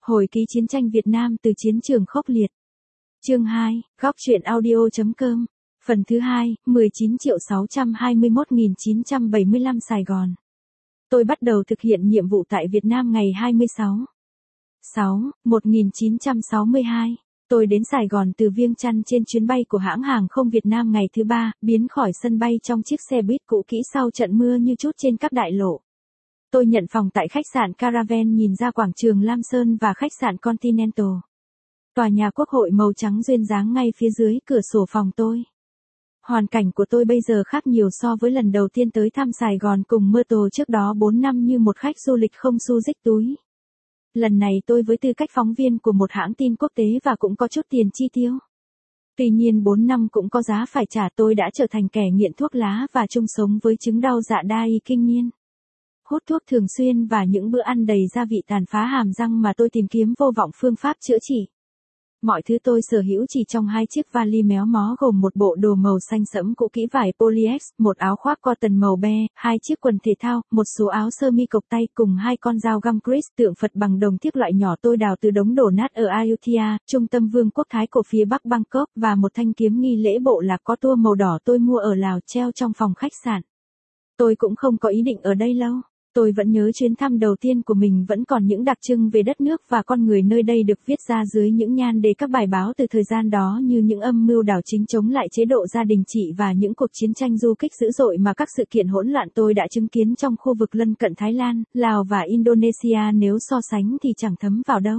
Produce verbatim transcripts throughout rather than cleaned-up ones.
Hồi ký chiến tranh Việt Nam từ chiến trường khốc liệt. Chương hai, góc truyện audio.com. Phần thứ hai, mười chín triệu sáu trăm hai mươi mốt nghìn chín trăm bảy mươi lăm Sài Gòn. Tôi bắt đầu thực hiện nhiệm vụ tại Việt Nam ngày hai mươi sáu tháng sáu, một nghìn chín trăm sáu mươi hai. Tôi đến Sài Gòn từ Viêng Chăn trên chuyến bay của hãng hàng không Việt Nam ngày thứ ba, biến khỏi sân bay trong chiếc xe buýt cũ kỹ sau trận mưa như trút trên các đại lộ. Tôi nhận phòng tại khách sạn Caravan nhìn ra quảng trường Lam Sơn và khách sạn Continental. Tòa nhà Quốc hội màu trắng duyên dáng ngay phía dưới cửa sổ phòng tôi. Hoàn cảnh của tôi bây giờ khác nhiều so với lần đầu tiên tới thăm Sài Gòn cùng Myrtle trước đó bốn năm như một khách du lịch không xu rích túi. Lần này tôi với tư cách phóng viên của một hãng tin quốc tế và cũng có chút tiền chi tiêu. Tuy nhiên bốn năm cũng có giá phải trả, tôi đã trở thành kẻ nghiện thuốc lá và chung sống với chứng đau dạ đai kinh niên. Hút thuốc thường xuyên và những bữa ăn đầy gia vị tàn phá hàm răng mà tôi tìm kiếm vô vọng phương pháp chữa trị. Mọi thứ tôi sở hữu chỉ trong hai chiếc vali méo mó gồm một bộ đồ màu xanh sẫm cũ kỹ vải polyester, một áo khoác cotton màu be, hai chiếc quần thể thao, một số áo sơ mi cộc tay cùng hai con dao găm Chris tượng Phật bằng đồng tiếc loại nhỏ tôi đào từ đống đổ nát ở Ayutthaya, trung tâm Vương quốc Thái cổ phía bắc Bangkok, và một thanh kiếm nghi lễ bộ lạc có tua màu đỏ tôi mua ở Lào treo trong phòng khách sạn. Tôi cũng không có ý định ở đây lâu. Tôi vẫn nhớ chuyến thăm đầu tiên của mình vẫn còn những đặc trưng về đất nước và con người nơi đây được viết ra dưới những nhan đề các bài báo từ thời gian đó, như những âm mưu đảo chính chống lại chế độ gia đình trị và những cuộc chiến tranh du kích dữ dội mà các sự kiện hỗn loạn tôi đã chứng kiến trong khu vực lân cận Thái Lan, Lào và Indonesia nếu so sánh thì chẳng thấm vào đâu.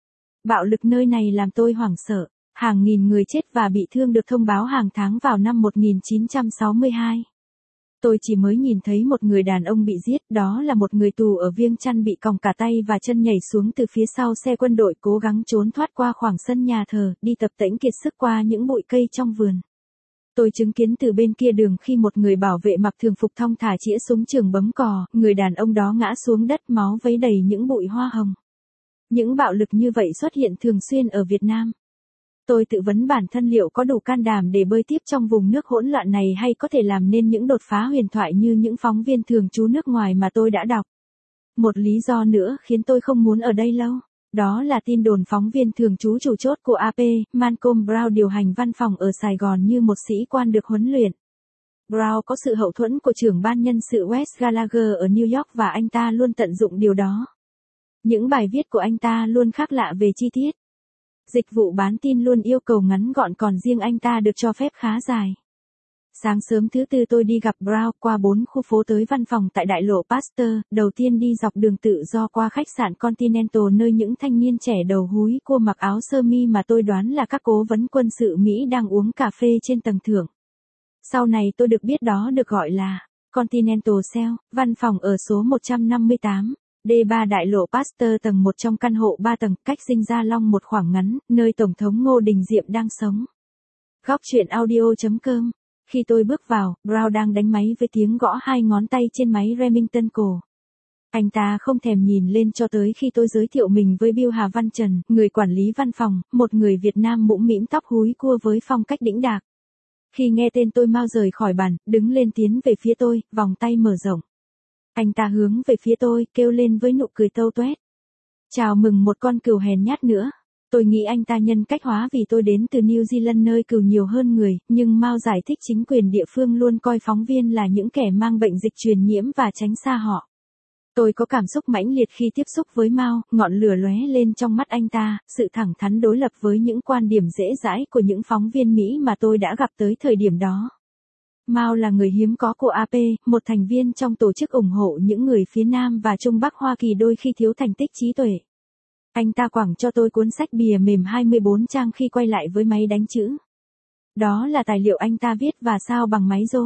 Bạo lực nơi này làm tôi hoảng sợ. Hàng nghìn người chết và bị thương được thông báo hàng tháng vào năm một nghìn chín trăm sáu mươi hai. Tôi chỉ mới nhìn thấy một người đàn ông bị giết, đó là một người tù ở Viêng Chăn bị còng cả tay và chân nhảy xuống từ phía sau xe quân đội cố gắng trốn thoát qua khoảng sân nhà thờ, đi tập tễnh kiệt sức qua những bụi cây trong vườn. Tôi chứng kiến từ bên kia đường khi một người bảo vệ mặc thường phục thong thả chĩa súng trường bấm cò, người đàn ông đó ngã xuống đất máu vấy đầy những bụi hoa hồng. Những bạo lực như vậy xuất hiện thường xuyên ở Việt Nam. Tôi tự vấn bản thân liệu có đủ can đảm để bơi tiếp trong vùng nước hỗn loạn này hay có thể làm nên những đột phá huyền thoại như những phóng viên thường trú nước ngoài mà tôi đã đọc. Một lý do nữa khiến tôi không muốn ở đây lâu, đó là tin đồn phóng viên thường trú chủ chốt của a pê, Malcolm Brown điều hành văn phòng ở Sài Gòn như một sĩ quan được huấn luyện. Brown có sự hậu thuẫn của trưởng ban nhân sự Wes Gallagher ở New York và anh ta luôn tận dụng điều đó. Những bài viết của anh ta luôn khác lạ về chi tiết. Dịch vụ bán tin luôn yêu cầu ngắn gọn, còn riêng anh ta được cho phép khá dài. Sáng sớm thứ tư tôi đi gặp Brown qua bốn khu phố tới văn phòng tại đại lộ Pasteur, đầu tiên đi dọc đường tự do qua khách sạn Continental nơi những thanh niên trẻ đầu húi cua mặc áo sơ mi mà tôi đoán là các cố vấn quân sự Mỹ đang uống cà phê trên tầng thượng. Sau này tôi được biết đó được gọi là Continental Cell, văn phòng ở số một trăm năm mươi tám. D ba đại lộ Pasteur tầng một trong căn hộ ba tầng, cách Dinh Gia Long một khoảng ngắn, nơi Tổng thống Ngô Đình Diệm đang sống. Góc truyện audio.com. Khi tôi bước vào, Brown đang đánh máy với tiếng gõ hai ngón tay trên máy Remington cổ. Anh ta không thèm nhìn lên cho tới khi tôi giới thiệu mình với Bill Hà Văn Trần, người quản lý văn phòng, một người Việt Nam mũm mĩm tóc húi cua với phong cách đĩnh đạc. Khi nghe tên tôi mau rời khỏi bàn, đứng lên tiến về phía tôi, vòng tay mở rộng. Anh ta hướng về phía tôi, kêu lên với nụ cười tâu tuét. Chào mừng một con cừu hèn nhát nữa. Tôi nghĩ anh ta nhân cách hóa vì tôi đến từ New Zealand nơi cừu nhiều hơn người, nhưng Mao giải thích chính quyền địa phương luôn coi phóng viên là những kẻ mang bệnh dịch truyền nhiễm và tránh xa họ. Tôi có cảm xúc mãnh liệt khi tiếp xúc với Mao, ngọn lửa lóe lên trong mắt anh ta, sự thẳng thắn đối lập với những quan điểm dễ dãi của những phóng viên Mỹ mà tôi đã gặp tới thời điểm đó. Mao là người hiếm có của a pê, một thành viên trong tổ chức ủng hộ những người phía Nam và Trung Bắc Hoa Kỳ đôi khi thiếu thành tích trí tuệ. Anh ta quẳng cho tôi cuốn sách bìa mềm hai mươi bốn trang khi quay lại với máy đánh chữ. Đó là tài liệu anh ta viết và sao bằng máy rô.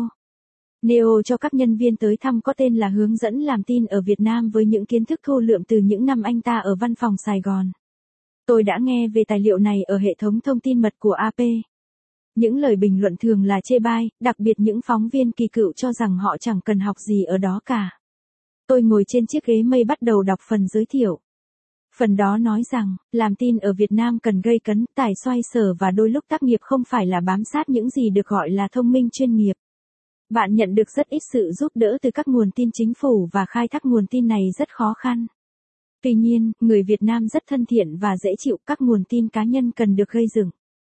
Neo cho các nhân viên tới thăm có tên là hướng dẫn làm tin ở Việt Nam với những kiến thức thu lượm từ những năm anh ta ở văn phòng Sài Gòn. Tôi đã nghe về tài liệu này ở hệ thống thông tin mật của a pê. Những lời bình luận thường là chê bai, đặc biệt những phóng viên kỳ cựu cho rằng họ chẳng cần học gì ở đó cả. Tôi ngồi trên chiếc ghế mây bắt đầu đọc phần giới thiệu. Phần đó nói rằng, làm tin ở Việt Nam cần gây cấn, tài xoay sở và đôi lúc tác nghiệp, không phải là bám sát những gì được gọi là thông minh chuyên nghiệp. Bạn nhận được rất ít sự giúp đỡ từ các nguồn tin chính phủ và khai thác nguồn tin này rất khó khăn. Tuy nhiên, người Việt Nam rất thân thiện và dễ chịu, các nguồn tin cá nhân cần được gây dựng.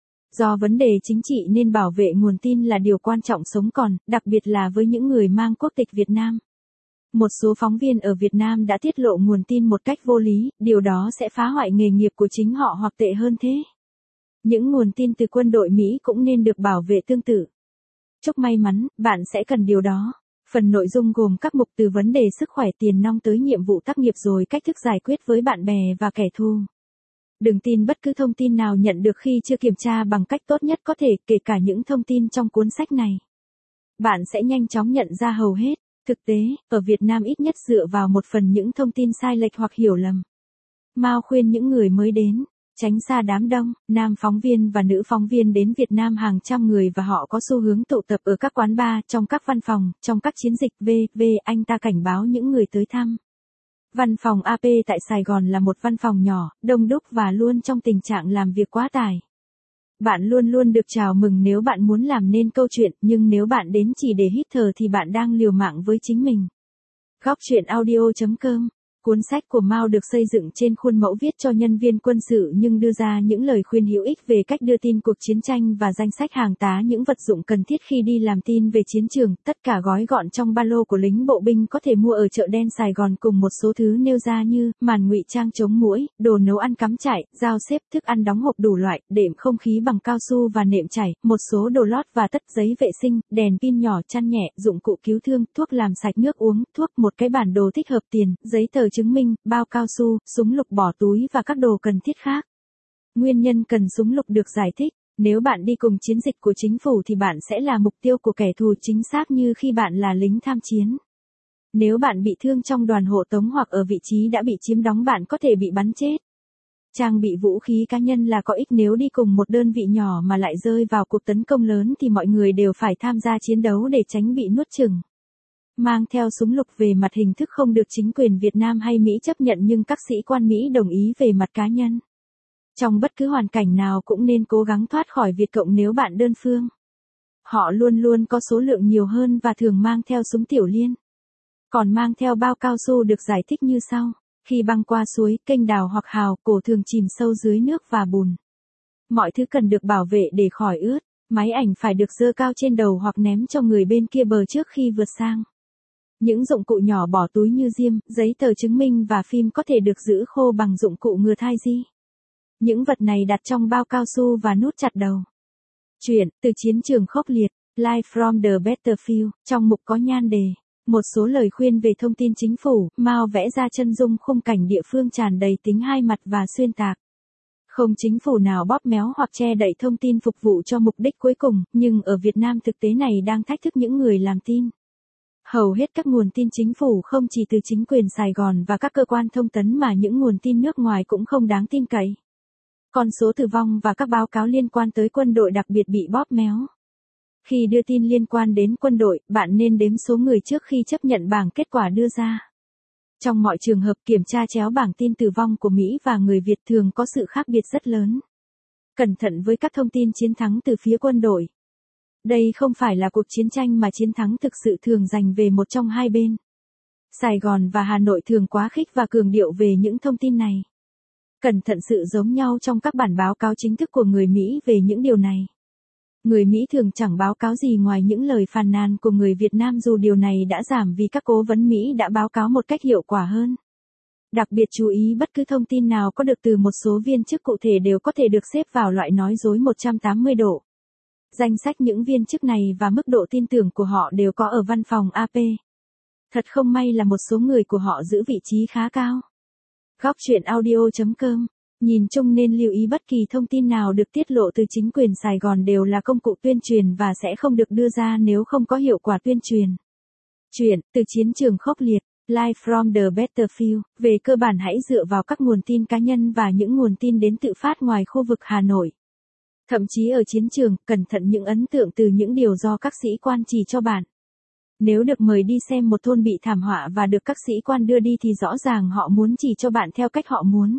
Do vấn đề chính trị nên bảo vệ nguồn tin là điều quan trọng sống còn, đặc biệt là với những người mang quốc tịch Việt Nam. Một số phóng viên ở Việt Nam đã tiết lộ nguồn tin một cách vô lý, điều đó sẽ phá hoại nghề nghiệp của chính họ hoặc tệ hơn thế. Những nguồn tin từ quân đội Mỹ cũng nên được bảo vệ tương tự. Chúc may mắn, bạn sẽ cần điều đó. Phần nội dung gồm các mục từ vấn đề sức khỏe tiền nong tới nhiệm vụ tác nghiệp rồi cách thức giải quyết với bạn bè và kẻ thù. Đừng tin bất cứ thông tin nào nhận được khi chưa kiểm tra bằng cách tốt nhất có thể, kể cả những thông tin trong cuốn sách này. Bạn sẽ nhanh chóng nhận ra hầu hết. Thực tế, ở Việt Nam ít nhất dựa vào một phần những thông tin sai lệch hoặc hiểu lầm. Mao khuyên những người mới đến, tránh xa đám đông. Nam phóng viên và nữ phóng viên đến Việt Nam hàng trăm người và họ có xu hướng tụ tập ở các quán bar, trong các văn phòng, trong các chiến dịch vê vê anh ta cảnh báo những người tới thăm. Văn phòng a pê tại Sài Gòn là một văn phòng nhỏ, đông đúc và luôn trong tình trạng làm việc quá tải. Bạn luôn luôn được chào mừng nếu bạn muốn làm nên câu chuyện, nhưng nếu bạn đến chỉ để hít thở thì bạn đang liều mạng với chính mình. Góc truyện audio chấm com. Cuốn sách của Mao được xây dựng trên khuôn mẫu viết cho nhân viên quân sự nhưng đưa ra những lời khuyên hữu ích về cách đưa tin cuộc chiến tranh và danh sách hàng tá những vật dụng cần thiết khi đi làm tin về chiến trường, tất cả gói gọn trong ba lô của lính bộ binh có thể mua ở chợ đen Sài Gòn cùng một số thứ nêu ra như màn ngụy trang chống muỗi, đồ nấu ăn cắm trại, dao xếp, thức ăn đóng hộp đủ loại, đệm không khí bằng cao su và nệm chảy, một số đồ lót và tất, giấy vệ sinh, đèn pin nhỏ chăn nhẹ, dụng cụ cứu thương, thuốc làm sạch nước uống, thuốc, một cái bản đồ thích hợp tiền, giấy tờ chứng minh, bao cao su, súng lục bỏ túi và các đồ cần thiết khác. Nguyên nhân cần súng lục được giải thích. Nếu bạn đi cùng chiến dịch của chính phủ thì bạn sẽ là mục tiêu của kẻ thù chính xác như khi bạn là lính tham chiến. Nếu bạn bị thương trong đoàn hộ tống hoặc ở vị trí đã bị chiếm đóng bạn có thể bị bắn chết. Trang bị vũ khí cá nhân là có ích nếu đi cùng một đơn vị nhỏ mà lại rơi vào cuộc tấn công lớn thì mọi người đều phải tham gia chiến đấu để tránh bị nuốt chửng. Mang theo súng lục về mặt hình thức không được chính quyền Việt Nam hay Mỹ chấp nhận nhưng các sĩ quan Mỹ đồng ý về mặt cá nhân. Trong bất cứ hoàn cảnh nào cũng nên cố gắng thoát khỏi Việt Cộng nếu bạn đơn phương. Họ luôn luôn có số lượng nhiều hơn và thường mang theo súng tiểu liên. Còn mang theo bao cao su được giải thích như sau. Khi băng qua suối, kênh đào hoặc hào, cổ thường chìm sâu dưới nước và bùn. Mọi thứ cần được bảo vệ để khỏi ướt. Máy ảnh phải được giơ cao trên đầu hoặc ném cho người bên kia bờ trước khi vượt sang. Những dụng cụ nhỏ bỏ túi như diêm, giấy tờ chứng minh và phim có thể được giữ khô bằng dụng cụ ngừa thai di. Những vật này đặt trong bao cao su và nút chặt đầu. Chuyện, từ chiến trường khốc liệt, Live from the Battlefield, trong mục có nhan đề. Một số lời khuyên về thông tin chính phủ, Mao vẽ ra chân dung khung cảnh địa phương tràn đầy tính hai mặt và xuyên tạc. Không chính phủ nào bóp méo hoặc che đậy thông tin phục vụ cho mục đích cuối cùng, nhưng ở Việt Nam thực tế này đang thách thức những người làm tin. Hầu hết các nguồn tin chính phủ không chỉ từ chính quyền Sài Gòn và các cơ quan thông tấn mà những nguồn tin nước ngoài cũng không đáng tin cậy. Con số tử vong và các báo cáo liên quan tới quân đội đặc biệt bị bóp méo. Khi đưa tin liên quan đến quân đội, bạn nên đếm số người trước khi chấp nhận bảng kết quả đưa ra. Trong mọi trường hợp kiểm tra chéo bảng tin tử vong của Mỹ và người Việt thường có sự khác biệt rất lớn. Cẩn thận với các thông tin chiến thắng từ phía quân đội. Đây không phải là cuộc chiến tranh mà chiến thắng thực sự thường giành về một trong hai bên. Sài Gòn và Hà Nội thường quá khích và cường điệu về những thông tin này. Cẩn thận sự giống nhau trong các bản báo cáo chính thức của người Mỹ về những điều này. Người Mỹ thường chẳng báo cáo gì ngoài những lời phàn nàn của người Việt Nam dù điều này đã giảm vì các cố vấn Mỹ đã báo cáo một cách hiệu quả hơn. Đặc biệt chú ý bất cứ thông tin nào có được từ một số viên chức cụ thể đều có thể được xếp vào loại nói dối một trăm tám mươi độ. Danh sách những viên chức này và mức độ tin tưởng của họ đều có ở văn phòng a pê. Thật không may là một số người của họ giữ vị trí khá cao. Góc truyện audio chấm com. Nhìn chung nên lưu ý bất kỳ thông tin nào được tiết lộ từ chính quyền Sài Gòn đều là công cụ tuyên truyền và sẽ không được đưa ra nếu không có hiệu quả tuyên truyền. Chuyện, từ chiến trường khốc liệt, Live from the Battlefield, về cơ bản hãy dựa vào các nguồn tin cá nhân và những nguồn tin đến tự phát ngoài khu vực Hà Nội. Thậm chí ở chiến trường, cẩn thận những ấn tượng từ những điều do các sĩ quan chỉ cho bạn. Nếu được mời đi xem một thôn bị thảm họa và được các sĩ quan đưa đi thì rõ ràng họ muốn chỉ cho bạn theo cách họ muốn.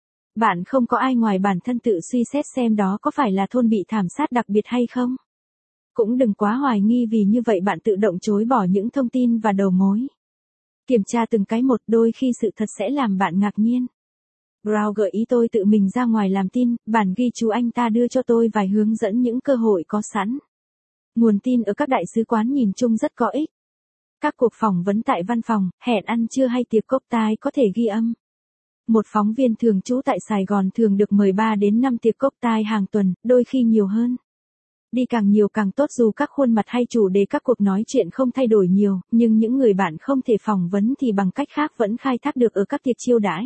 Bạn không có ai ngoài bản thân tự suy xét xem đó có phải là thôn bị thảm sát đặc biệt hay không. Cũng đừng quá hoài nghi vì như vậy bạn tự động chối bỏ những thông tin và đầu mối. Kiểm tra từng cái một, đôi khi sự thật sẽ làm bạn ngạc nhiên. Brown gợi ý tôi tự mình ra ngoài làm tin, bản ghi chú anh ta đưa cho tôi vài hướng dẫn những cơ hội có sẵn. Nguồn tin ở các đại sứ quán nhìn chung rất có ích. Các cuộc phỏng vấn tại văn phòng, hẹn ăn trưa hay tiệc cocktail có thể ghi âm. Một phóng viên thường trú tại Sài Gòn thường được mời ba đến năm tiệc cocktail hàng tuần, đôi khi nhiều hơn. Đi càng nhiều càng tốt dù các khuôn mặt hay chủ đề các cuộc nói chuyện không thay đổi nhiều, nhưng những người bạn không thể phỏng vấn thì bằng cách khác vẫn khai thác được ở các tiệc chiêu đãi.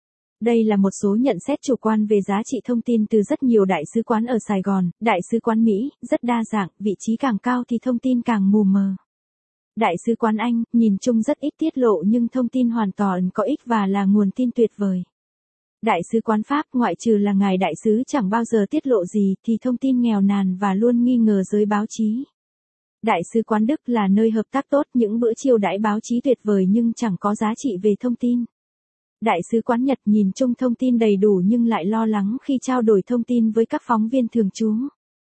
Đây là một số nhận xét chủ quan về giá trị thông tin từ rất nhiều đại sứ quán ở Sài Gòn, đại sứ quán Mỹ, rất đa dạng, vị trí càng cao thì thông tin càng mù mờ. Đại sứ quán Anh, nhìn chung rất ít tiết lộ nhưng thông tin hoàn toàn có ích và là nguồn tin tuyệt vời. Đại sứ quán Pháp, ngoại trừ là ngài đại sứ chẳng bao giờ tiết lộ gì thì thông tin nghèo nàn và luôn nghi ngờ giới báo chí. Đại sứ quán Đức là nơi hợp tác tốt, những bữa chiêu đãi báo chí tuyệt vời nhưng chẳng có giá trị về thông tin. Đại sứ quán Nhật nhìn chung thông tin đầy đủ nhưng lại lo lắng khi trao đổi thông tin với các phóng viên thường trú.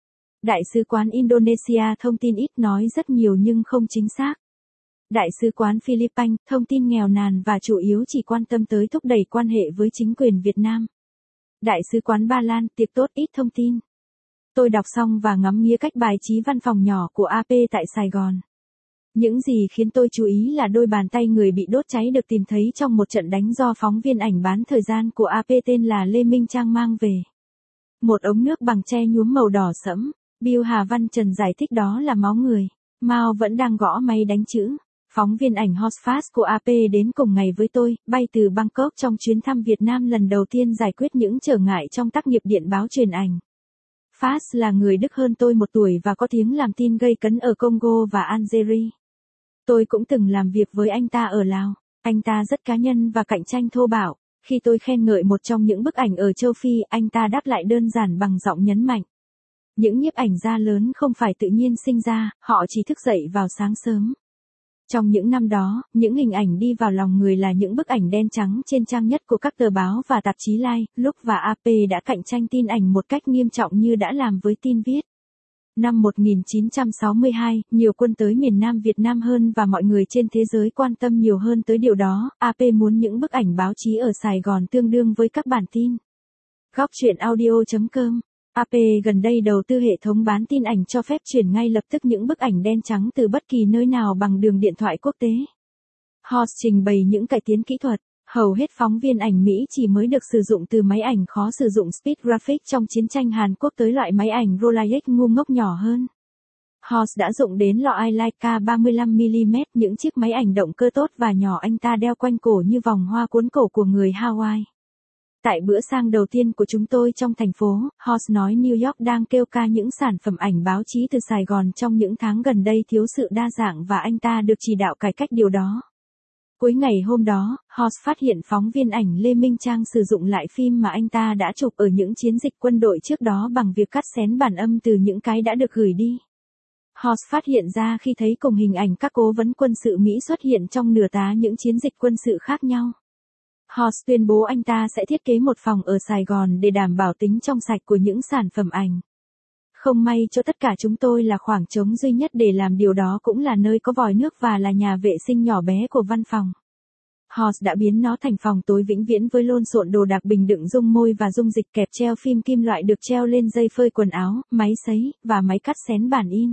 Đại sứ quán Indonesia thông tin ít nói rất nhiều nhưng không chính xác. Đại sứ quán Philippines thông tin nghèo nàn và chủ yếu chỉ quan tâm tới thúc đẩy quan hệ với chính quyền Việt Nam. Đại sứ quán Ba Lan tiệc tốt ít thông tin. Tôi đọc xong và ngắm nghía cách bài trí văn phòng nhỏ của a pê tại Sài Gòn. Những gì khiến tôi chú ý là đôi bàn tay người bị đốt cháy được tìm thấy trong một trận đánh do phóng viên ảnh bán thời gian của a pê tên là Lê Minh Trang mang về. Một ống nước bằng tre nhuốm màu đỏ sẫm. Bill Hà Văn Trần giải thích đó là máu người. Mao vẫn đang gõ máy đánh chữ. Phóng viên ảnh Hosfast của a pê đến cùng ngày với tôi, bay từ Bangkok trong chuyến thăm Việt Nam lần đầu tiên giải quyết những trở ngại trong tác nghiệp điện báo truyền ảnh. Fast là người Đức hơn tôi một tuổi và có tiếng làm tin gây cấn ở Congo và Algeria. Tôi cũng từng làm việc với anh ta ở Lào. Anh ta rất cá nhân và cạnh tranh thô bạo. Khi tôi khen ngợi một trong những bức ảnh ở châu Phi, anh ta đáp lại đơn giản bằng giọng nhấn mạnh. Những nhiếp ảnh gia lớn không phải tự nhiên sinh ra, họ chỉ thức dậy vào sáng sớm. Trong những năm đó, những hình ảnh đi vào lòng người là những bức ảnh đen trắng trên trang nhất của các tờ báo và tạp chí Life, Look và a pê đã cạnh tranh tin ảnh một cách nghiêm trọng như đã làm với tin viết. Năm một nghìn chín trăm sáu mươi hai, nhiều quân tới miền Nam Việt Nam hơn và mọi người trên thế giới quan tâm nhiều hơn tới điều đó. a pê muốn những bức ảnh báo chí ở Sài Gòn tương đương với các bản tin. Góc truyện audio chấm com. a pê gần đây đầu tư hệ thống bán tin ảnh cho phép chuyển ngay lập tức những bức ảnh đen trắng từ bất kỳ nơi nào bằng đường điện thoại quốc tế. Hoss trình bày những cải tiến kỹ thuật. Hầu hết phóng viên ảnh Mỹ chỉ mới được sử dụng từ máy ảnh khó sử dụng Speed Graphics trong chiến tranh Hàn Quốc tới loại máy ảnh Rolleix ngu ngốc nhỏ hơn. Hoss đã dụng đến loại Leica ba mươi lăm mi li mét, những chiếc máy ảnh động cơ tốt và nhỏ anh ta đeo quanh cổ như vòng hoa cuốn cổ của người Hawaii. Tại bữa sang đầu tiên của chúng tôi trong thành phố, Hoss nói New York đang kêu ca những sản phẩm ảnh báo chí từ Sài Gòn trong những tháng gần đây thiếu sự đa dạng và anh ta được chỉ đạo cải cách điều đó. Cuối ngày hôm đó, Hoss phát hiện phóng viên ảnh Lê Minh Trang sử dụng lại phim mà anh ta đã chụp ở những chiến dịch quân đội trước đó bằng việc cắt xén bản âm từ những cái đã được gửi đi. Hoss phát hiện ra khi thấy cùng hình ảnh các cố vấn quân sự Mỹ xuất hiện trong nửa tá những chiến dịch quân sự khác nhau. Hoss tuyên bố anh ta sẽ thiết kế một phòng ở Sài Gòn để đảm bảo tính trong sạch của những sản phẩm ảnh. Không may cho tất cả chúng tôi là khoảng trống duy nhất để làm điều đó cũng là nơi có vòi nước và là nhà vệ sinh nhỏ bé của văn phòng. Hoss đã biến nó thành phòng tối vĩnh viễn với lộn xộn đồ đạc bình đựng dung môi và dung dịch kẹp treo phim kim loại được treo lên dây phơi quần áo, máy sấy, và máy cắt xén bản in.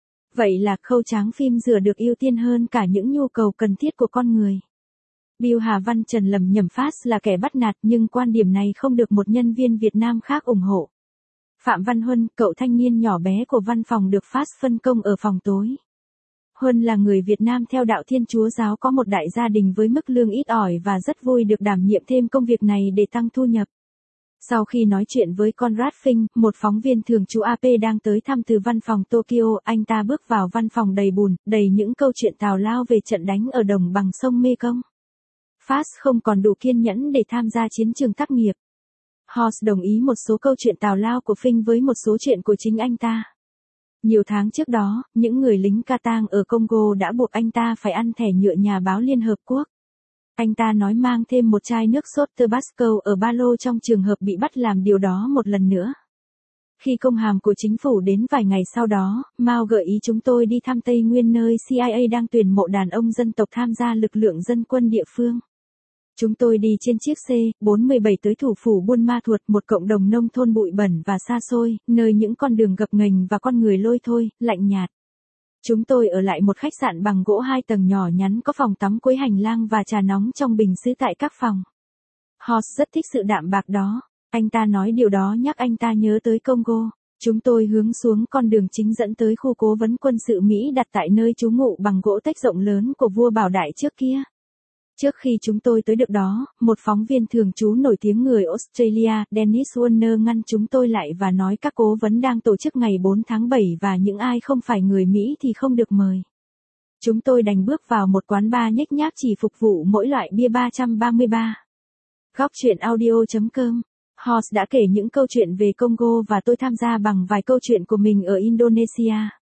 Vậy là khâu tráng phim rửa được ưu tiên hơn cả những nhu cầu cần thiết của con người. Bill Hà Văn Trần lầm nhầm Fast là kẻ bắt nạt nhưng quan điểm này không được một nhân viên Việt Nam khác ủng hộ. Phạm Văn Huân, cậu thanh niên nhỏ bé của văn phòng được Fast phân công ở phòng tối. Huân là người Việt Nam theo đạo Thiên Chúa giáo có một đại gia đình với mức lương ít ỏi và rất vui được đảm nhiệm thêm công việc này để tăng thu nhập. Sau khi nói chuyện với Conrad Fink, một phóng viên thường trú a pê đang tới thăm từ văn phòng Tokyo, anh ta bước vào văn phòng đầy bùn, đầy những câu chuyện tào lao về trận đánh ở đồng bằng sông Mekong. Fast không còn đủ kiên nhẫn để tham gia chiến trường tác nghiệp. Hoss đồng ý một số câu chuyện tào lao của Fink với một số chuyện của chính anh ta. Nhiều tháng trước đó, những người lính Katang ở Congo đã buộc anh ta phải ăn thẻ nhựa nhà báo Liên Hợp Quốc. Anh ta nói mang thêm một chai nước sốt Tabasco ở ba lô trong trường hợp bị bắt làm điều đó một lần nữa. Khi công hàm của chính phủ đến vài ngày sau đó, Mao gợi ý chúng tôi đi thăm Tây Nguyên nơi C I A đang tuyển mộ đàn ông dân tộc tham gia lực lượng dân quân địa phương. Chúng tôi đi trên chiếc C bốn mươi bảy tới thủ phủ Buôn Ma Thuột, một cộng đồng nông thôn bụi bẩn và xa xôi, nơi những con đường gập ghềnh và con người lôi thôi, lạnh nhạt. Chúng tôi ở lại một khách sạn bằng gỗ hai tầng nhỏ nhắn có phòng tắm cuối hành lang và trà nóng trong bình sứ tại các phòng. Horst rất thích sự đạm bạc đó. Anh ta nói điều đó nhắc anh ta nhớ tới Congo. Chúng tôi hướng xuống con đường chính dẫn tới khu cố vấn quân sự Mỹ đặt tại nơi trú ngụ bằng gỗ tếch rộng lớn của vua Bảo Đại trước kia. Trước khi chúng tôi tới được đó, một phóng viên thường trú nổi tiếng người Australia, Dennis Warner ngăn chúng tôi lại và nói các cố vấn đang tổ chức ngày bốn tháng bảy và những ai không phải người Mỹ thì không được mời. Chúng tôi đành bước vào một quán bar nhếch nhác chỉ phục vụ mỗi loại bia ba trăm ba mươi ba. Góc truyện audio chấm com. Horst đã kể những câu chuyện về Congo và tôi tham gia bằng vài câu chuyện của mình ở Indonesia.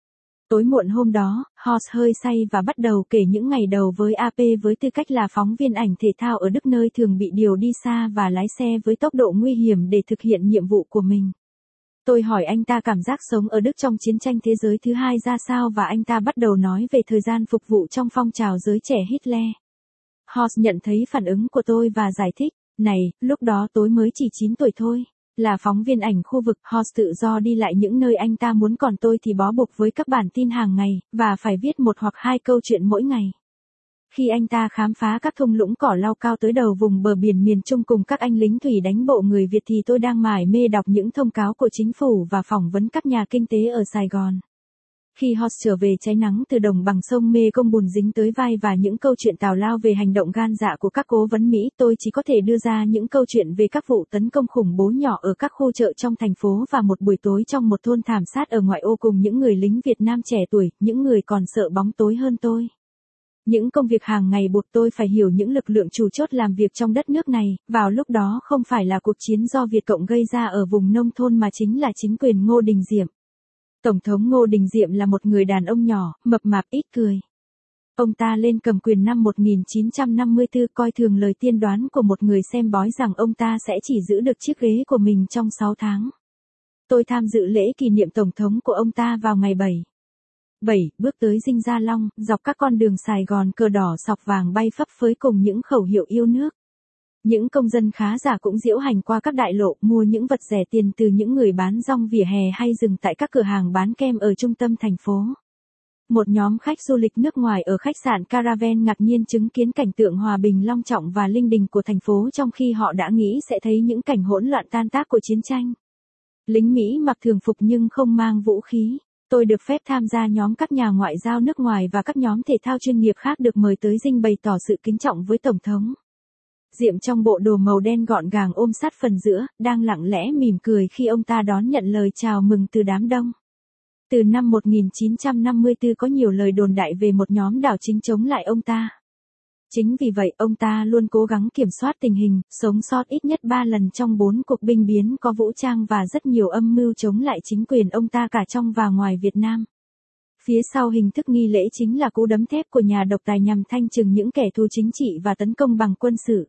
Tối muộn hôm đó, Horst hơi say và bắt đầu kể những ngày đầu với a pê với tư cách là phóng viên ảnh thể thao ở Đức nơi thường bị điều đi xa và lái xe với tốc độ nguy hiểm để thực hiện nhiệm vụ của mình. Tôi hỏi anh ta cảm giác sống ở Đức trong chiến tranh thế giới thứ hai ra sao và anh ta bắt đầu nói về thời gian phục vụ trong phong trào giới trẻ Hitler. Horst nhận thấy phản ứng của tôi và giải thích, này, lúc đó tôi mới chỉ chín tuổi thôi. Là phóng viên ảnh khu vực, Horst tự do đi lại những nơi anh ta muốn còn tôi thì bó buộc với các bản tin hàng ngày, và phải viết một hoặc hai câu chuyện mỗi ngày. Khi anh ta khám phá các thung lũng cỏ lau cao tới đầu vùng bờ biển miền Trung cùng các anh lính thủy đánh bộ người Việt thì tôi đang mải mê đọc những thông cáo của chính phủ và phỏng vấn các nhà kinh tế ở Sài Gòn. Khi Horst trở về cháy nắng từ đồng bằng sông Mê Công bùn dính tới vai và những câu chuyện tào lao về hành động gan dạ của các cố vấn Mỹ, tôi chỉ có thể đưa ra những câu chuyện về các vụ tấn công khủng bố nhỏ ở các khu chợ trong thành phố và một buổi tối trong một thôn thảm sát ở ngoại ô cùng những người lính Việt Nam trẻ tuổi, những người còn sợ bóng tối hơn tôi. Những công việc hàng ngày buộc tôi phải hiểu những lực lượng chủ chốt làm việc trong đất nước này, vào lúc đó không phải là cuộc chiến do Việt Cộng gây ra ở vùng nông thôn mà chính là chính quyền Ngô Đình Diệm. Tổng thống Ngô Đình Diệm là một người đàn ông nhỏ, mập mạp ít cười. Ông ta lên cầm quyền năm một nghìn chín trăm năm mươi tư coi thường lời tiên đoán của một người xem bói rằng ông ta sẽ chỉ giữ được chiếc ghế của mình trong sáu tháng. Tôi tham dự lễ kỷ niệm tổng thống của ông ta vào ngày bảy. bảy, bước tới Dinh Gia Long, dọc các con đường Sài Gòn cờ đỏ sọc vàng bay phấp phới cùng những khẩu hiệu yêu nước. Những công dân khá giả cũng diễu hành qua các đại lộ mua những vật rẻ tiền từ những người bán rong vỉa hè hay dừng tại các cửa hàng bán kem ở trung tâm thành phố. Một nhóm khách du lịch nước ngoài ở khách sạn Caravan ngạc nhiên chứng kiến cảnh tượng hòa bình long trọng và linh đình của thành phố trong khi họ đã nghĩ sẽ thấy những cảnh hỗn loạn tan tác của chiến tranh. Lính Mỹ mặc thường phục nhưng không mang vũ khí. Tôi được phép tham gia nhóm các nhà ngoại giao nước ngoài và các nhóm thể thao chuyên nghiệp khác được mời tới dinh bày tỏ sự kính trọng với Tổng thống. Diệm trong bộ đồ màu đen gọn gàng ôm sát phần giữa, đang lặng lẽ mỉm cười khi ông ta đón nhận lời chào mừng từ đám đông. Từ năm một nghìn chín trăm năm mươi tư có nhiều lời đồn đại về một nhóm đảo chính chống lại ông ta. Chính vì vậy ông ta luôn cố gắng kiểm soát tình hình, sống sót ít nhất ba lần trong bốn cuộc binh biến có vũ trang và rất nhiều âm mưu chống lại chính quyền ông ta cả trong và ngoài Việt Nam. Phía sau hình thức nghi lễ chính là cú đấm thép của nhà độc tài nhằm thanh trừng những kẻ thù chính trị và tấn công bằng quân sự.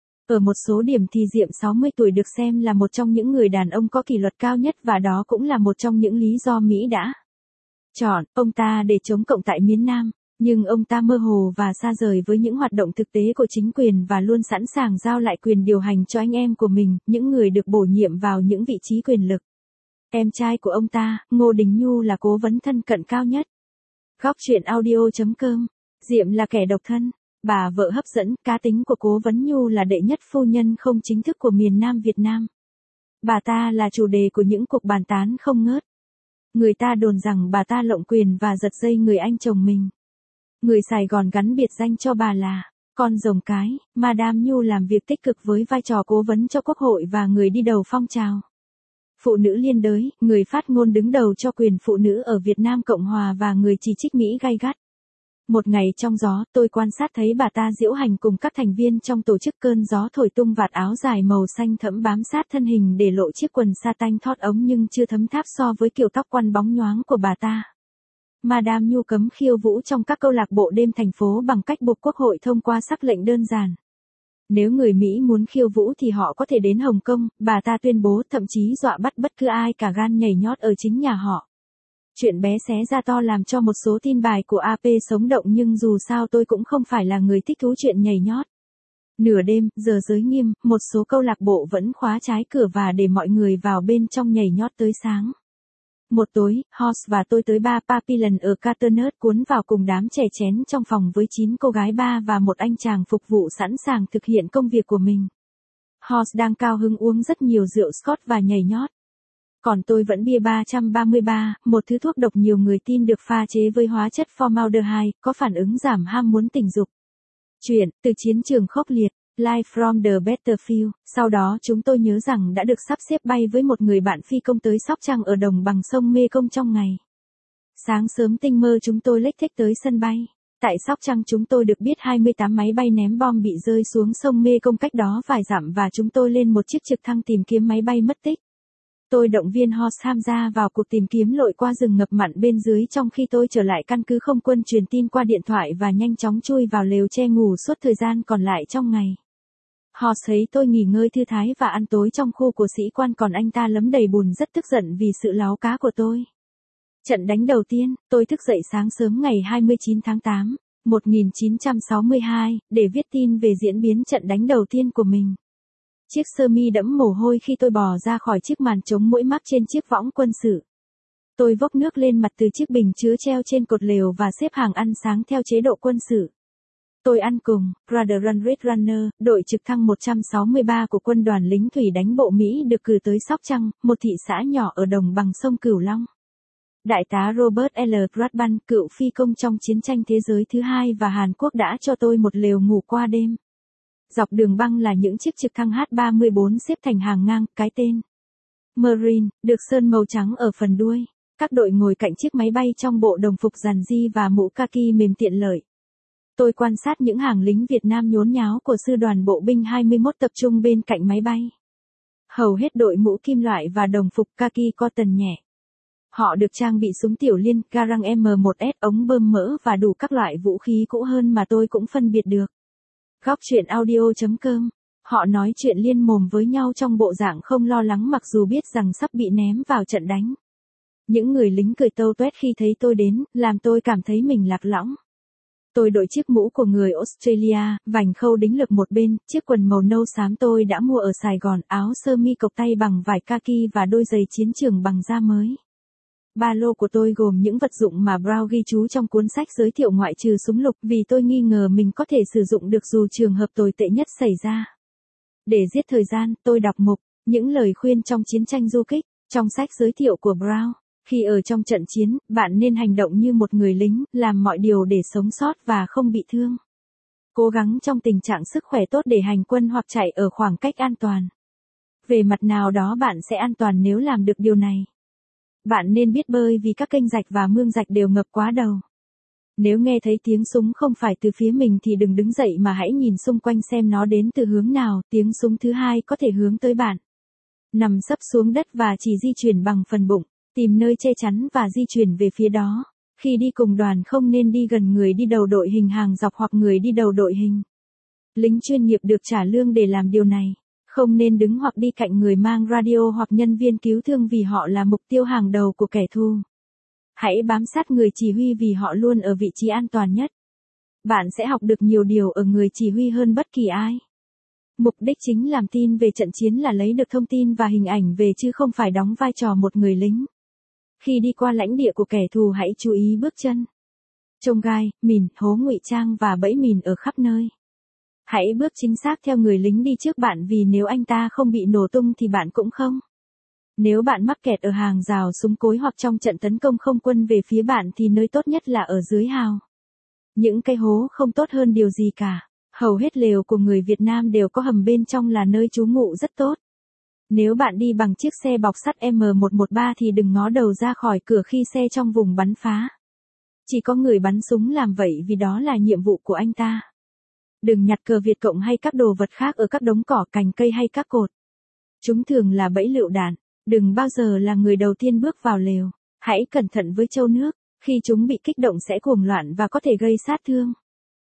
Ở một số điểm thì Diệm sáu mươi tuổi được xem là một trong những người đàn ông có kỷ luật cao nhất và đó cũng là một trong những lý do Mỹ đã chọn ông ta để chống cộng tại miền Nam. Nhưng ông ta mơ hồ và xa rời với những hoạt động thực tế của chính quyền và luôn sẵn sàng giao lại quyền điều hành cho anh em của mình, những người được bổ nhiệm vào những vị trí quyền lực. Em trai của ông ta, Ngô Đình Nhu là cố vấn thân cận cao nhất. Góc truyện audio chấm com. Diệm là kẻ độc thân. Bà vợ hấp dẫn, cá tính của cố vấn Nhu là đệ nhất phu nhân không chính thức của miền Nam Việt Nam. Bà ta là chủ đề của những cuộc bàn tán không ngớt. Người ta đồn rằng bà ta lộng quyền và giật dây người anh chồng mình. Người Sài Gòn gắn biệt danh cho bà là con rồng cái. Madame Nhu làm việc tích cực với vai trò cố vấn cho Quốc hội và người đi đầu phong trào phụ nữ liên đới, người phát ngôn đứng đầu cho quyền phụ nữ ở Việt Nam Cộng Hòa và người chỉ trích Mỹ gay gắt. Một ngày trong gió, tôi quan sát thấy bà ta diễu hành cùng các thành viên trong tổ chức cơn gió thổi tung vạt áo dài màu xanh thẫm bám sát thân hình để lộ chiếc quần sa tanh thót ống nhưng chưa thấm tháp so với kiểu tóc quăn bóng nhoáng của bà ta. Madame Nhu cấm khiêu vũ trong các câu lạc bộ đêm thành phố bằng cách buộc Quốc hội thông qua sắc lệnh đơn giản. Nếu người Mỹ muốn khiêu vũ thì họ có thể đến Hồng Kông, bà ta tuyên bố, thậm chí dọa bắt bất cứ ai cả gan nhảy nhót ở chính nhà họ. Chuyện bé xé ra to làm cho một số tin bài của a pê sống động, nhưng dù sao tôi cũng không phải là người thích thú chuyện nhảy nhót. Nửa đêm, giờ giới nghiêm, một số câu lạc bộ vẫn khóa trái cửa và để mọi người vào bên trong nhảy nhót tới sáng. Một tối, Hoss và tôi tới bar Papillon ở Caternus, cuốn vào cùng đám trẻ chén trong phòng với chín cô gái bar và một anh chàng phục vụ sẵn sàng thực hiện công việc của mình. Hoss đang cao hứng uống rất nhiều rượu Scotch và nhảy nhót. Còn tôi vẫn bia ba trăm ba mươi ba, một thứ thuốc độc nhiều người tin được pha chế với hóa chất formaldehyde, có phản ứng giảm ham muốn tình dục. Chuyện, từ chiến trường khốc liệt, Live from the Battlefield. Sau đó chúng tôi nhớ rằng đã được sắp xếp bay với một người bạn phi công tới Sóc Trăng ở đồng bằng sông Mê Công trong ngày. Sáng sớm tinh mơ chúng tôi lếch thếch tới sân bay. Tại Sóc Trăng chúng tôi được biết hai mươi tám máy bay ném bom bị rơi xuống sông Mê Công cách đó vài dặm và chúng tôi lên một chiếc trực thăng tìm kiếm máy bay mất tích. Tôi động viên Hoss tham gia vào cuộc tìm kiếm lội qua rừng ngập mặn bên dưới, trong khi tôi trở lại căn cứ không quân truyền tin qua điện thoại và nhanh chóng chui vào lều che ngủ suốt thời gian còn lại trong ngày. Hoss thấy tôi nghỉ ngơi thư thái và ăn tối trong khu của sĩ quan, còn anh ta lấm đầy bùn rất tức giận vì sự láo cá của tôi. Trận đánh đầu tiên, tôi thức dậy sáng sớm ngày hai mươi chín tháng tám, một nghìn chín trăm sáu mươi hai, để viết tin về diễn biến trận đánh đầu tiên của mình. Chiếc sơ mi đẫm mồ hôi khi tôi bò ra khỏi chiếc màn chống muỗi mắc trên chiếc võng quân sự. Tôi vốc nước lên mặt từ chiếc bình chứa treo trên cột lều và xếp hàng ăn sáng theo chế độ quân sự. Tôi ăn cùng Brother Run Red Runner, đội trực thăng một trăm sáu mươi ba của quân đoàn lính thủy đánh bộ Mỹ được cử tới Sóc Trăng, một thị xã nhỏ ở đồng bằng sông Cửu Long. Đại tá Robert L. Gradban, cựu phi công trong chiến tranh thế giới thứ hai và Hàn Quốc, đã cho tôi một lều ngủ qua đêm. Dọc đường băng là những chiếc trực thăng H ba mươi bốn xếp thành hàng ngang, cái tên Marine, được sơn màu trắng ở phần đuôi. Các đội ngồi cạnh chiếc máy bay trong bộ đồng phục giản di và mũ kaki mềm tiện lợi. Tôi quan sát những hàng lính Việt Nam nhốn nháo của sư đoàn bộ binh hai mươi mốt tập trung bên cạnh máy bay. Hầu hết đội mũ kim loại và đồng phục kaki cotton nhẹ. Họ được trang bị súng tiểu liên, garang M một S, ống bơm mỡ và đủ các loại vũ khí cũ hơn mà tôi cũng phân biệt được. Góc truyện audio chấm com. Họ nói chuyện liên mồm với nhau trong bộ dạng không lo lắng mặc dù biết rằng sắp bị ném vào trận đánh. Những người lính cười tâu tuét khi thấy tôi đến, làm tôi cảm thấy mình lạc lõng. Tôi đội chiếc mũ của người Australia, vành khâu đính lực một bên, chiếc quần màu nâu xám tôi đã mua ở Sài Gòn, áo sơ mi cộc tay bằng vải kaki và đôi giày chiến trường bằng da mới. Ba lô của tôi gồm những vật dụng mà Brown ghi chú trong cuốn sách giới thiệu ngoại trừ súng lục, vì tôi nghi ngờ mình có thể sử dụng được dù trường hợp tồi tệ nhất xảy ra. Để giết thời gian, tôi đọc mục, những lời khuyên trong chiến tranh du kích, trong sách giới thiệu của Brown. Khi ở trong trận chiến, bạn nên hành động như một người lính, làm mọi điều để sống sót và không bị thương. Cố gắng trong tình trạng sức khỏe tốt để hành quân hoặc chạy ở khoảng cách an toàn. Về mặt nào đó bạn sẽ an toàn nếu làm được điều này. Bạn nên biết bơi vì các kênh rạch và mương rạch đều ngập quá đầu. Nếu nghe thấy tiếng súng không phải từ phía mình thì đừng đứng dậy mà hãy nhìn xung quanh xem nó đến từ hướng nào, tiếng súng thứ hai có thể hướng tới bạn. Nằm sấp xuống đất và chỉ di chuyển bằng phần bụng, tìm nơi che chắn và di chuyển về phía đó. Khi đi cùng đoàn không nên đi gần người đi đầu đội hình hàng dọc hoặc người đi đầu đội hình. Lính chuyên nghiệp được trả lương để làm điều này. Không nên đứng hoặc đi cạnh người mang radio hoặc nhân viên cứu thương vì họ là mục tiêu hàng đầu của kẻ thù. Hãy bám sát người chỉ huy vì họ luôn ở vị trí an toàn nhất. Bạn sẽ học được nhiều điều ở người chỉ huy hơn bất kỳ ai. Mục đích chính làm tin về trận chiến là lấy được thông tin và hình ảnh về chứ không phải đóng vai trò một người lính. Khi đi qua lãnh địa của kẻ thù hãy chú ý bước chân. Chông gai, mìn, hố ngụy trang và bẫy mìn ở khắp nơi. Hãy bước chính xác theo người lính đi trước bạn vì nếu anh ta không bị nổ tung thì bạn cũng không. Nếu bạn mắc kẹt ở hàng rào súng cối hoặc trong trận tấn công không quân về phía bạn thì nơi tốt nhất là ở dưới hào. Những cái hố không tốt hơn điều gì cả. Hầu hết lều của người Việt Nam đều có hầm bên trong là nơi trú ngụ rất tốt. Nếu bạn đi bằng chiếc xe bọc sắt M một một ba thì đừng ngó đầu ra khỏi cửa khi xe trong vùng bắn phá. Chỉ có người bắn súng làm vậy vì đó là nhiệm vụ của anh ta. Đừng nhặt cờ Việt Cộng hay các đồ vật khác ở các đống cỏ, cành cây hay các cột. Chúng thường là bẫy lựu đạn. Đừng bao giờ là người đầu tiên bước vào lều. Hãy cẩn thận với trâu nước. Khi chúng bị kích động sẽ cuồng loạn và có thể gây sát thương.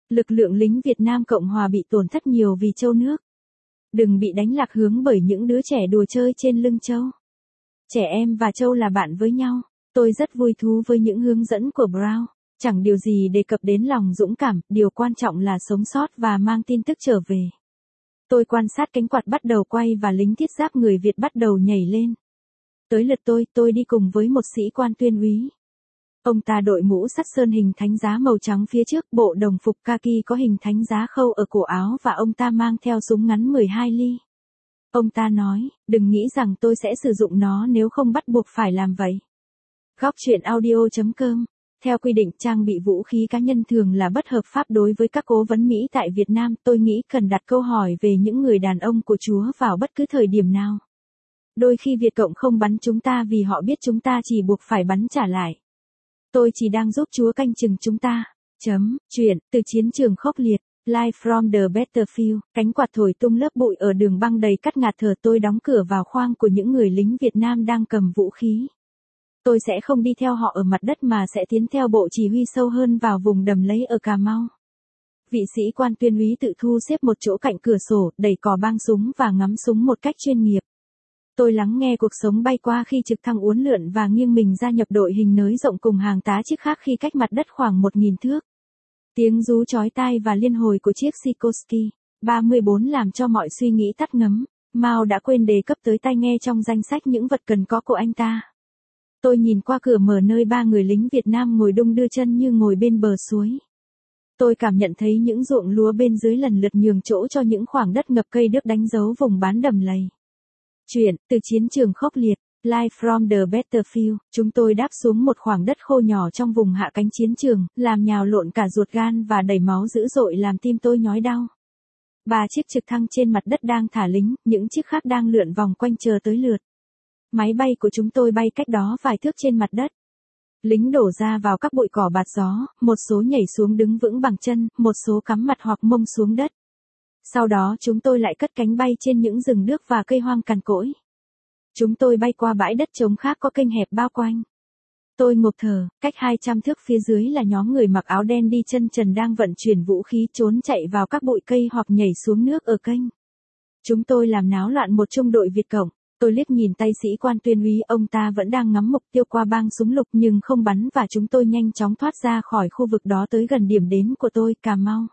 Lực lượng lính Việt Nam Cộng Hòa bị tổn thất nhiều vì trâu nước. Đừng bị đánh lạc hướng bởi những đứa trẻ đùa chơi trên lưng trâu. Trẻ em và trâu là bạn với nhau. Tôi rất vui thú với những hướng dẫn của Brown. Chẳng điều gì đề cập đến lòng dũng cảm, điều quan trọng là sống sót và mang tin tức trở về. Tôi quan sát cánh quạt bắt đầu quay và lính thiết giáp người Việt bắt đầu nhảy lên. Tới lượt tôi, tôi đi cùng với một sĩ quan tuyên úy. Ông ta đội mũ sắt sơn hình thánh giá màu trắng phía trước, bộ đồng phục kaki có hình thánh giá khâu ở cổ áo và ông ta mang theo súng ngắn mười hai ly. Ông ta nói, đừng nghĩ rằng tôi sẽ sử dụng nó nếu không bắt buộc phải làm vậy. Góc truyện audio chấm com. Theo quy định trang bị vũ khí cá nhân thường là bất hợp pháp đối với các cố vấn Mỹ tại Việt Nam. Tôi nghĩ cần đặt câu hỏi về những người đàn ông của Chúa vào bất cứ thời điểm nào. Đôi khi Việt Cộng không bắn chúng ta vì họ biết chúng ta chỉ buộc phải bắn trả lại. Tôi chỉ đang giúp Chúa canh chừng chúng ta. Chấm, chuyện, từ chiến trường khốc liệt. Live from the battlefield, cánh quạt thổi tung lớp bụi ở đường băng đầy cắt ngạt thở. Tôi đóng cửa vào khoang của những người lính Việt Nam đang cầm vũ khí. Tôi sẽ không đi theo họ ở mặt đất mà sẽ tiến theo bộ chỉ huy sâu hơn vào vùng đầm lầy ở Cà Mau. Vị sĩ quan tuyên úy tự thu xếp một chỗ cạnh cửa sổ, đẩy cò bang súng và ngắm súng một cách chuyên nghiệp. Tôi lắng nghe cuộc sống bay qua khi trực thăng uốn lượn và nghiêng mình gia nhập đội hình nới rộng cùng hàng tá chiếc khác khi cách mặt đất khoảng một nghìn thước. Tiếng rú chói tai và liên hồi của chiếc Sikorsky ba mươi bốn làm cho mọi suy nghĩ tắt ngấm. Mao đã quên đề cấp tới tai nghe trong danh sách những vật cần có của anh ta. Tôi nhìn qua cửa mở nơi ba người lính Việt Nam ngồi đung đưa chân như ngồi bên bờ suối. Tôi cảm nhận thấy những ruộng lúa bên dưới lần lượt nhường chỗ cho những khoảng đất ngập cây đước đánh dấu vùng bán đầm lầy. Chuyện, từ chiến trường khốc liệt. Live from the battlefield, chúng tôi đáp xuống một khoảng đất khô nhỏ trong vùng hạ cánh chiến trường, làm nhào lộn cả ruột gan và đầy máu dữ dội làm tim tôi nhói đau. Ba chiếc trực thăng trên mặt đất đang thả lính, những chiếc khác đang lượn vòng quanh chờ tới lượt. Máy bay của chúng tôi bay cách đó vài thước trên mặt đất. Lính đổ ra vào các bụi cỏ bạt gió, một số nhảy xuống đứng vững bằng chân, một số cắm mặt hoặc mông xuống đất. Sau đó chúng tôi lại cất cánh bay trên những rừng đước và cây hoang cằn cỗi. Chúng tôi bay qua bãi đất trống khác có kênh hẹp bao quanh. Tôi ngộp thở, cách hai trăm thước phía dưới là nhóm người mặc áo đen đi chân trần đang vận chuyển vũ khí trốn chạy vào các bụi cây hoặc nhảy xuống nước ở kênh. Chúng tôi làm náo loạn một trung đội Việt Cộng. Tôi liếc nhìn tay sĩ quan tuyên úy, ông ta vẫn đang ngắm mục tiêu qua bang súng lục nhưng không bắn và chúng tôi nhanh chóng thoát ra khỏi khu vực đó tới gần điểm đến của tôi, Cà Mau.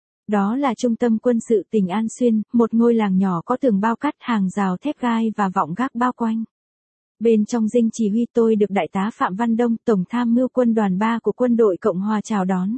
Đó là trung tâm quân sự tỉnh An Xuyên, một ngôi làng nhỏ có tường bao cắt, hàng rào thép gai và vọng gác bao quanh. Bên trong dinh chỉ huy tôi được Đại tá Phạm Văn Đông, Tổng tham mưu quân đoàn ba của quân đội Cộng hòa chào đón.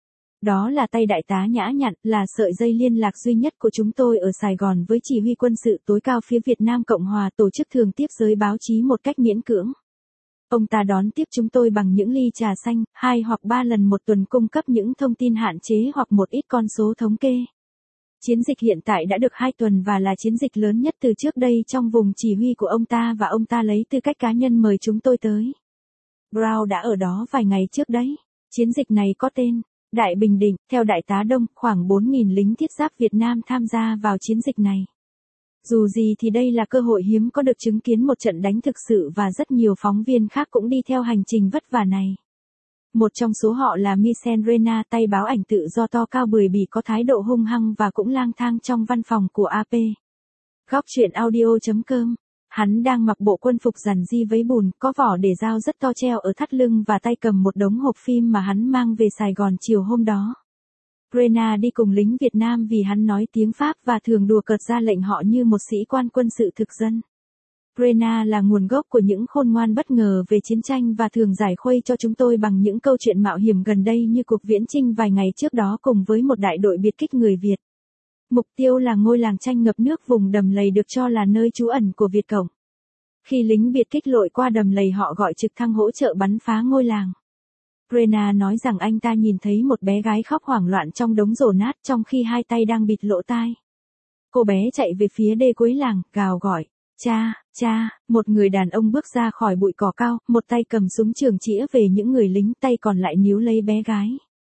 Đó là tay đại tá nhã nhặn, là sợi dây liên lạc duy nhất của chúng tôi ở Sài Gòn với chỉ huy quân sự tối cao phía Việt Nam Cộng hòa, tổ chức thường tiếp giới báo chí một cách miễn cưỡng. Ông ta đón tiếp chúng tôi bằng những ly trà xanh, hai hoặc ba lần một tuần cung cấp những thông tin hạn chế hoặc một ít con số thống kê. Chiến dịch hiện tại đã được hai tuần và là chiến dịch lớn nhất từ trước đây trong vùng chỉ huy của ông ta và ông ta lấy tư cách cá nhân mời chúng tôi tới. Brown đã ở đó vài ngày trước đấy. Chiến dịch này có tên Đại Bình Định, theo Đại tá Đông, khoảng bốn nghìn lính thiết giáp Việt Nam tham gia vào chiến dịch này. Dù gì thì đây là cơ hội hiếm có được chứng kiến một trận đánh thực sự và rất nhiều phóng viên khác cũng đi theo hành trình vất vả này. Một trong số họ là Michel Rena, tay báo ảnh tự do to cao bười bỉ có thái độ hung hăng và cũng lang thang trong văn phòng của a pê. Góc truyện audio chấm com. Hắn đang mặc bộ quân phục giản di vấy bùn, có vỏ để dao rất to treo ở thắt lưng và tay cầm một đống hộp phim mà hắn mang về Sài Gòn chiều hôm đó. Rena đi cùng lính Việt Nam vì hắn nói tiếng Pháp và thường đùa cợt ra lệnh họ như một sĩ quan quân sự thực dân. Rena là nguồn gốc của những khôn ngoan bất ngờ về chiến tranh và thường giải khuây cho chúng tôi bằng những câu chuyện mạo hiểm gần đây như cuộc viễn chinh vài ngày trước đó cùng với một đại đội biệt kích người Việt. Mục tiêu là ngôi làng tranh ngập nước vùng đầm lầy được cho là nơi trú ẩn của Việt Cộng. Khi lính biệt kích lội qua đầm lầy họ gọi trực thăng hỗ trợ bắn phá ngôi làng. Rena nói rằng anh ta nhìn thấy một bé gái khóc hoảng loạn trong đống rổ nát trong khi hai tay đang bịt lỗ tai. Cô bé chạy về phía đê cuối làng, gào gọi, cha, cha, một người đàn ông bước ra khỏi bụi cỏ cao, một tay cầm súng trường chĩa về những người lính, tay còn lại níu lấy bé gái.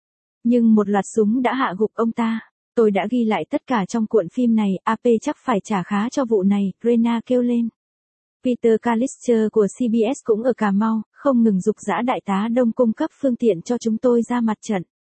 Nhưng một loạt súng đã hạ gục ông ta. Tôi đã ghi lại tất cả trong cuộn phim này, a pê chắc phải trả khá cho vụ này, Rena kêu lên. Peter Callister của xê bê ét cũng ở Cà Mau, không ngừng giục giã Đại tá Đông cung cấp phương tiện cho chúng tôi ra mặt trận.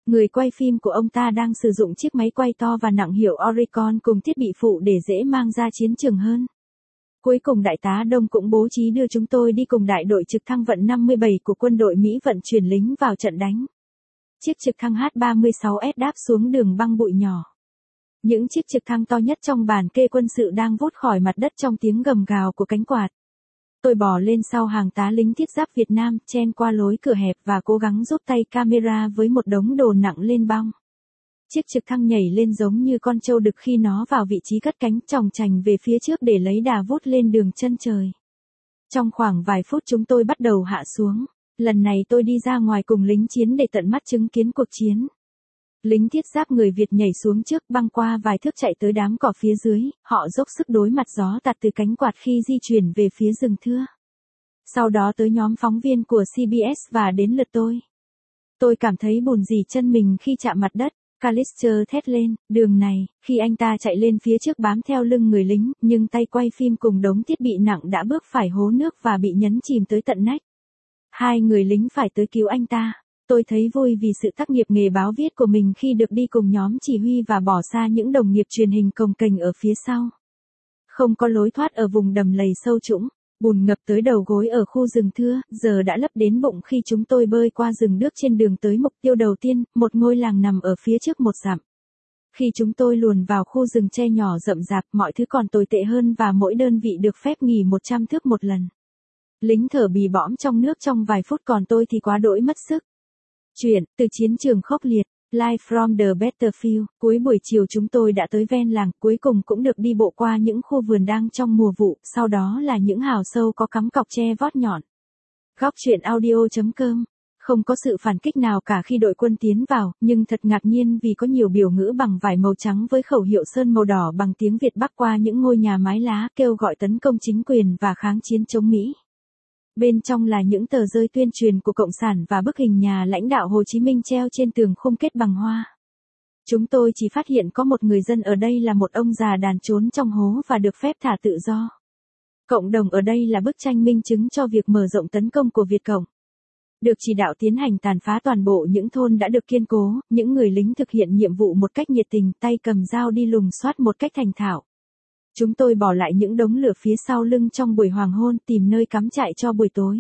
Người quay phim của ông ta đang sử dụng chiếc máy quay to và nặng hiệu Oricon cùng thiết bị phụ để dễ mang ra chiến trường hơn. Cuối cùng đại tá Đông cũng bố trí đưa chúng tôi đi cùng đại đội trực thăng vận năm mươi bảy của quân đội Mỹ vận chuyển lính vào trận đánh. Chiếc trực thăng H ba mươi sáu S đáp xuống đường băng bụi nhỏ. Những chiếc trực thăng to nhất trong bàn kê quân sự đang vút khỏi mặt đất trong tiếng gầm gào của cánh quạt. Tôi bò lên sau hàng tá lính thiết giáp Việt Nam, chen qua lối cửa hẹp và cố gắng rút tay camera với một đống đồ nặng lên bong. Chiếc trực thăng nhảy lên giống như con trâu đực khi nó vào vị trí cất cánh, chòng chành về phía trước để lấy đà vút lên đường chân trời. Trong khoảng vài phút chúng tôi bắt đầu hạ xuống. Lần này tôi đi ra ngoài cùng lính chiến để tận mắt chứng kiến cuộc chiến. Lính thiết giáp người Việt nhảy xuống trước, băng qua vài thước chạy tới đám cỏ phía dưới, họ dốc sức đối mặt gió tạt từ cánh quạt khi di chuyển về phía rừng thưa. Sau đó tới nhóm phóng viên của xê bê ét và đến lượt tôi. Tôi cảm thấy bùn rỉ chân mình khi chạm mặt đất. Callister thét lên, đường này, khi anh ta chạy lên phía trước bám theo lưng người lính, nhưng tay quay phim cùng đống thiết bị nặng đã bước phải hố nước và bị nhấn chìm tới tận nách. Hai người lính phải tới cứu anh ta. Tôi thấy vui vì sự tác nghiệp nghề báo viết của mình khi được đi cùng nhóm chỉ huy và bỏ xa những đồng nghiệp truyền hình cồng kềnh ở phía sau. Không có lối thoát ở vùng đầm lầy sâu trũng, bùn ngập tới đầu gối ở khu rừng thưa, giờ đã lấp đến bụng khi chúng tôi bơi qua rừng nước trên đường tới mục tiêu đầu tiên, một ngôi làng nằm ở phía trước một dặm. Khi chúng tôi luồn vào khu rừng tre nhỏ rậm rạp, mọi thứ còn tồi tệ hơn và mỗi đơn vị được phép nghỉ một trăm thước một lần. Lính thở bì bõm trong nước trong vài phút, còn tôi thì quá đỗi mất sức. Chuyện, từ chiến trường khốc liệt, Live from the Battlefield. Cuối buổi chiều chúng tôi đã tới ven làng, cuối cùng cũng được đi bộ qua những khu vườn đang trong mùa vụ, sau đó là những hào sâu có cắm cọc tre vót nhọn. Góc truyện audio chấm com. Không có sự phản kích nào cả khi đội quân tiến vào, nhưng thật ngạc nhiên vì có nhiều biểu ngữ bằng vải màu trắng với khẩu hiệu sơn màu đỏ bằng tiếng Việt bắc qua những ngôi nhà mái lá kêu gọi tấn công chính quyền và kháng chiến chống Mỹ. Bên trong là những tờ rơi tuyên truyền của Cộng sản và bức hình nhà lãnh đạo Hồ Chí Minh treo trên tường khung kết bằng hoa. Chúng tôi chỉ phát hiện có một người dân ở đây là một ông già đàn trốn trong hố và được phép thả tự do. Cộng đồng ở đây là bức tranh minh chứng cho việc mở rộng tấn công của Việt Cộng. Được chỉ đạo tiến hành tàn phá toàn bộ những thôn đã được kiên cố, những người lính thực hiện nhiệm vụ một cách nhiệt tình, tay cầm dao đi lùng soát một cách thành thạo. Chúng tôi bỏ lại những đống lửa phía sau lưng trong buổi hoàng hôn, tìm nơi cắm trại cho buổi tối.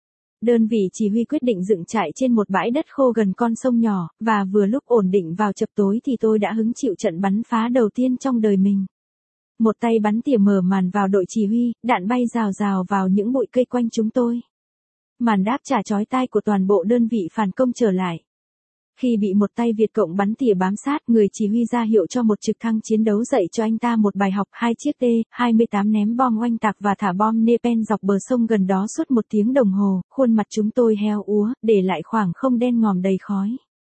Đơn vị chỉ huy quyết định dựng trại trên một bãi đất khô gần con sông nhỏ, và vừa lúc ổn định vào chập tối thì tôi đã hứng chịu trận bắn phá đầu tiên trong đời mình. Một tay bắn tỉa mở màn vào đội chỉ huy, đạn bay rào rào vào những bụi cây quanh chúng tôi. Màn đáp trả chói tai của toàn bộ đơn vị phản công trở lại. Khi bị một tay Việt Cộng bắn tỉa bám sát, người chỉ huy ra hiệu cho một trực thăng chiến đấu dạy cho anh ta một bài học. Hai chiếc T hai mươi tám ném bom oanh tạc và thả bom Nepen dọc bờ sông gần đó suốt một tiếng đồng hồ, khuôn mặt chúng tôi heo úa, để lại khoảng không đen ngòm đầy khói.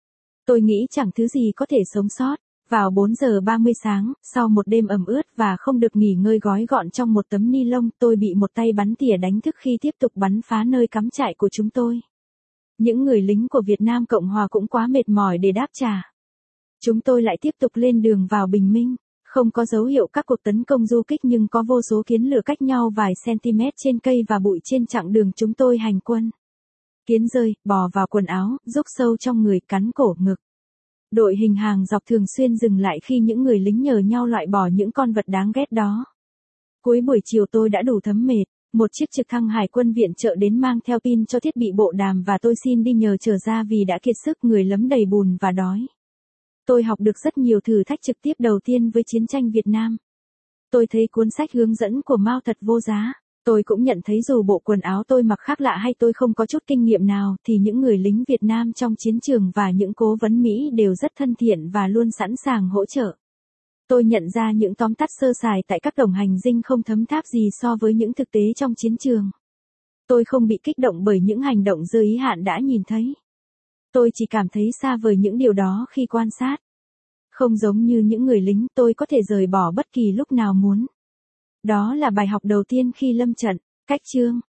Tôi nghĩ chẳng thứ gì có thể sống sót. Vào bốn giờ ba mươi sáng, sau một đêm ẩm ướt và không được nghỉ ngơi gói gọn trong một tấm ni lông, tôi bị một tay bắn tỉa đánh thức khi tiếp tục bắn phá nơi cắm trại của chúng tôi. Những người lính của Việt Nam Cộng Hòa cũng quá mệt mỏi để đáp trả. Chúng tôi lại tiếp tục lên đường vào bình minh, không có dấu hiệu các cuộc tấn công du kích nhưng có vô số kiến lửa cách nhau vài cm trên cây và bụi trên chặng đường chúng tôi hành quân. Kiến rơi, bò vào quần áo, rúc sâu trong người, cắn cổ, ngực. Đội hình hàng dọc thường xuyên dừng lại khi những người lính nhờ nhau loại bỏ những con vật đáng ghét đó. Cuối buổi chiều tôi đã đủ thấm mệt. Một chiếc trực thăng hải quân viện trợ đến mang theo pin cho thiết bị bộ đàm và tôi xin đi nhờ trở ra vì đã kiệt sức, người lấm đầy bùn và đói. Tôi học được rất nhiều thử thách trực tiếp đầu tiên với chiến tranh Việt Nam. Tôi thấy cuốn sách hướng dẫn của Mao thật vô giá. Tôi cũng nhận thấy dù bộ quần áo tôi mặc khác lạ hay tôi không có chút kinh nghiệm nào thì những người lính Việt Nam trong chiến trường và những cố vấn Mỹ đều rất thân thiện và luôn sẵn sàng hỗ trợ. Tôi nhận ra những tóm tắt sơ sài tại các đồng hành dinh không thấm tháp gì so với những thực tế trong chiến trường. Tôi không bị kích động bởi những hành động dơ ý hạn đã nhìn thấy. Tôi chỉ cảm thấy xa vời những điều đó khi quan sát. Không giống như những người lính, tôi có thể rời bỏ bất kỳ lúc nào muốn. Đó là bài học đầu tiên khi lâm trận. Cách chương